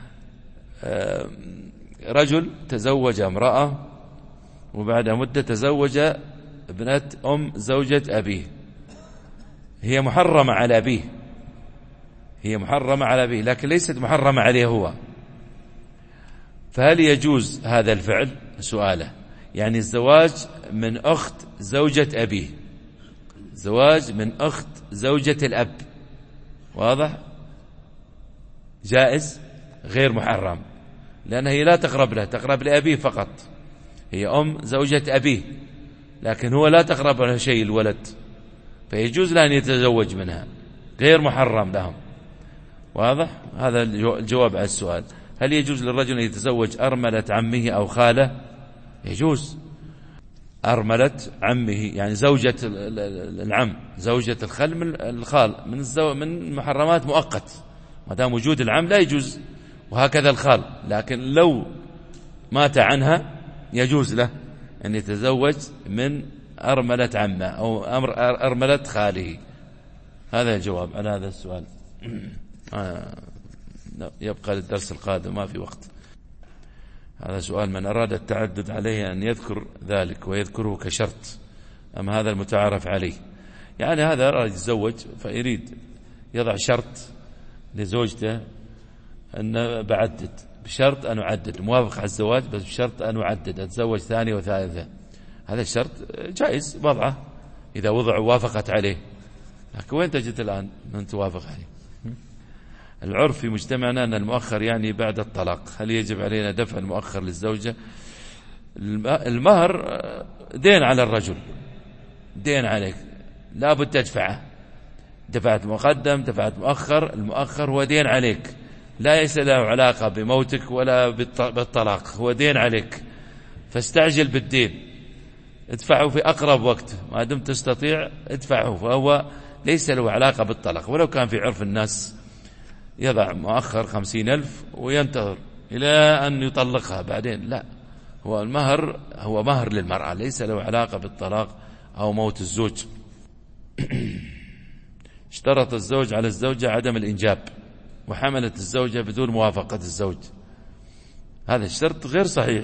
رجل تزوج امرأة وبعد مدة تزوج ابنة زوجة أبيه، هي محرمة على أبيه، هي محرمة على أبيه، لكن ليست محرمة عليه هو، فهل يجوز هذا الفعل؟ سؤاله، يعني الزواج من أخت زوجة أبيه، زواج من أخت زوجة الأب، واضح؟ جائز غير محرم، لأن هي لا تقرب له، تقرب لأبيه فقط، هي زوجة أبيه، لكن هو لا تقرب له شيء الولد، فيجوز له أن يتزوج منها، غير محرم لهم، واضح؟ هذا الجواب على السؤال. هل يجوز للرجل أن يتزوج أرملة عمه أو خاله؟ يجوز. أرملة عمه يعني زوجة العم، زوجة الخال من محرمات مؤقت، ما دام وجود العم لا يجوز، وهكذا الخال، لكن لو مات عنها يجوز له أن يتزوج من أرملة عمه أو أرملة خاله. هذا الجواب على هذا السؤال. يبقى للدرس القادم، ما في وقت. هذا سؤال: من أراد التعدد عليه أن يذكر ذلك ويذكره كشرط، أما هذا المتعارف عليه؟ يعني هذا أراد يتزوج فيريد يضع شرط لزوجته أن بعدد، بشرط أن أعدد، موافق على الزواج بس بشرط أن أعدد، أتزوج ثانية وثالثة، هذا الشرط جائز وضعه إذا وضع وافقت عليه، لكن وين تجد الآن من توافق عليه؟ العرف في مجتمعنا أن المؤخر يعني بعد الطلاق. هل يجب علينا دفع المؤخر للزوجة؟ المهر دين على الرجل، دين عليك لابد تدفعه، دفعت مقدم دفعت مؤخر، المؤخر هو دين عليك، ليس له علاقة بموتك ولا بالطلاق، هو دين عليك، فاستعجل بالدين، ادفعه في أقرب وقت ما دمت تستطيع ادفعه، فهو ليس له علاقة بالطلاق، ولو كان في عرف الناس يضع مؤخر 50,000 وينتظر إلى أن يطلقها بعدين، لا، هو المهر هو مهر للمرأة، ليس له علاقة بالطلاق أو موت الزوج. اشترط الزوج على الزوجة عدم الإنجاب وحملت الزوجة بدون موافقة الزوج، هذا الشرط غير صحيح،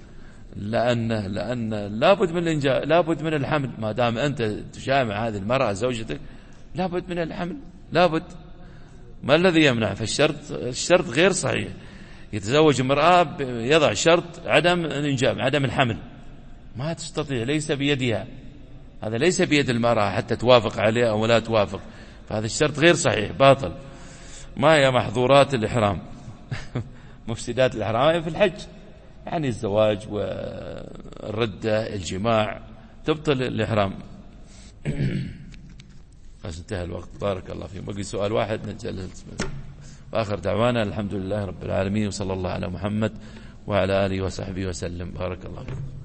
لأن لابد من الإنجاب، لابد من الحمل، ما دام أنت تجامع هذه المرأة زوجتك لابد من الحمل، لابد. ما الذي يمنع؟ الشرط غير صحيح. يتزوج امرأة يضع شرط عدم الإنجاب، عدم الحمل، ما تستطيع، ليس بيدها، هذا ليس بيد المرأة حتى توافق عليه أو لا توافق، فهذا الشرط غير صحيح، باطل. ما هي محظورات الإحرام؟ مفسدات الإحرام في الحج، يعني الزواج والردة، الجماع، تبطل الإحرام. بس انتهى الوقت، بارك الله فيكم. بقي سؤال واحد نجل. وآخر دعوانا الحمد لله رب العالمين، وصلى الله على محمد وعلى آله وصحبه وسلم. بارك الله فيكم.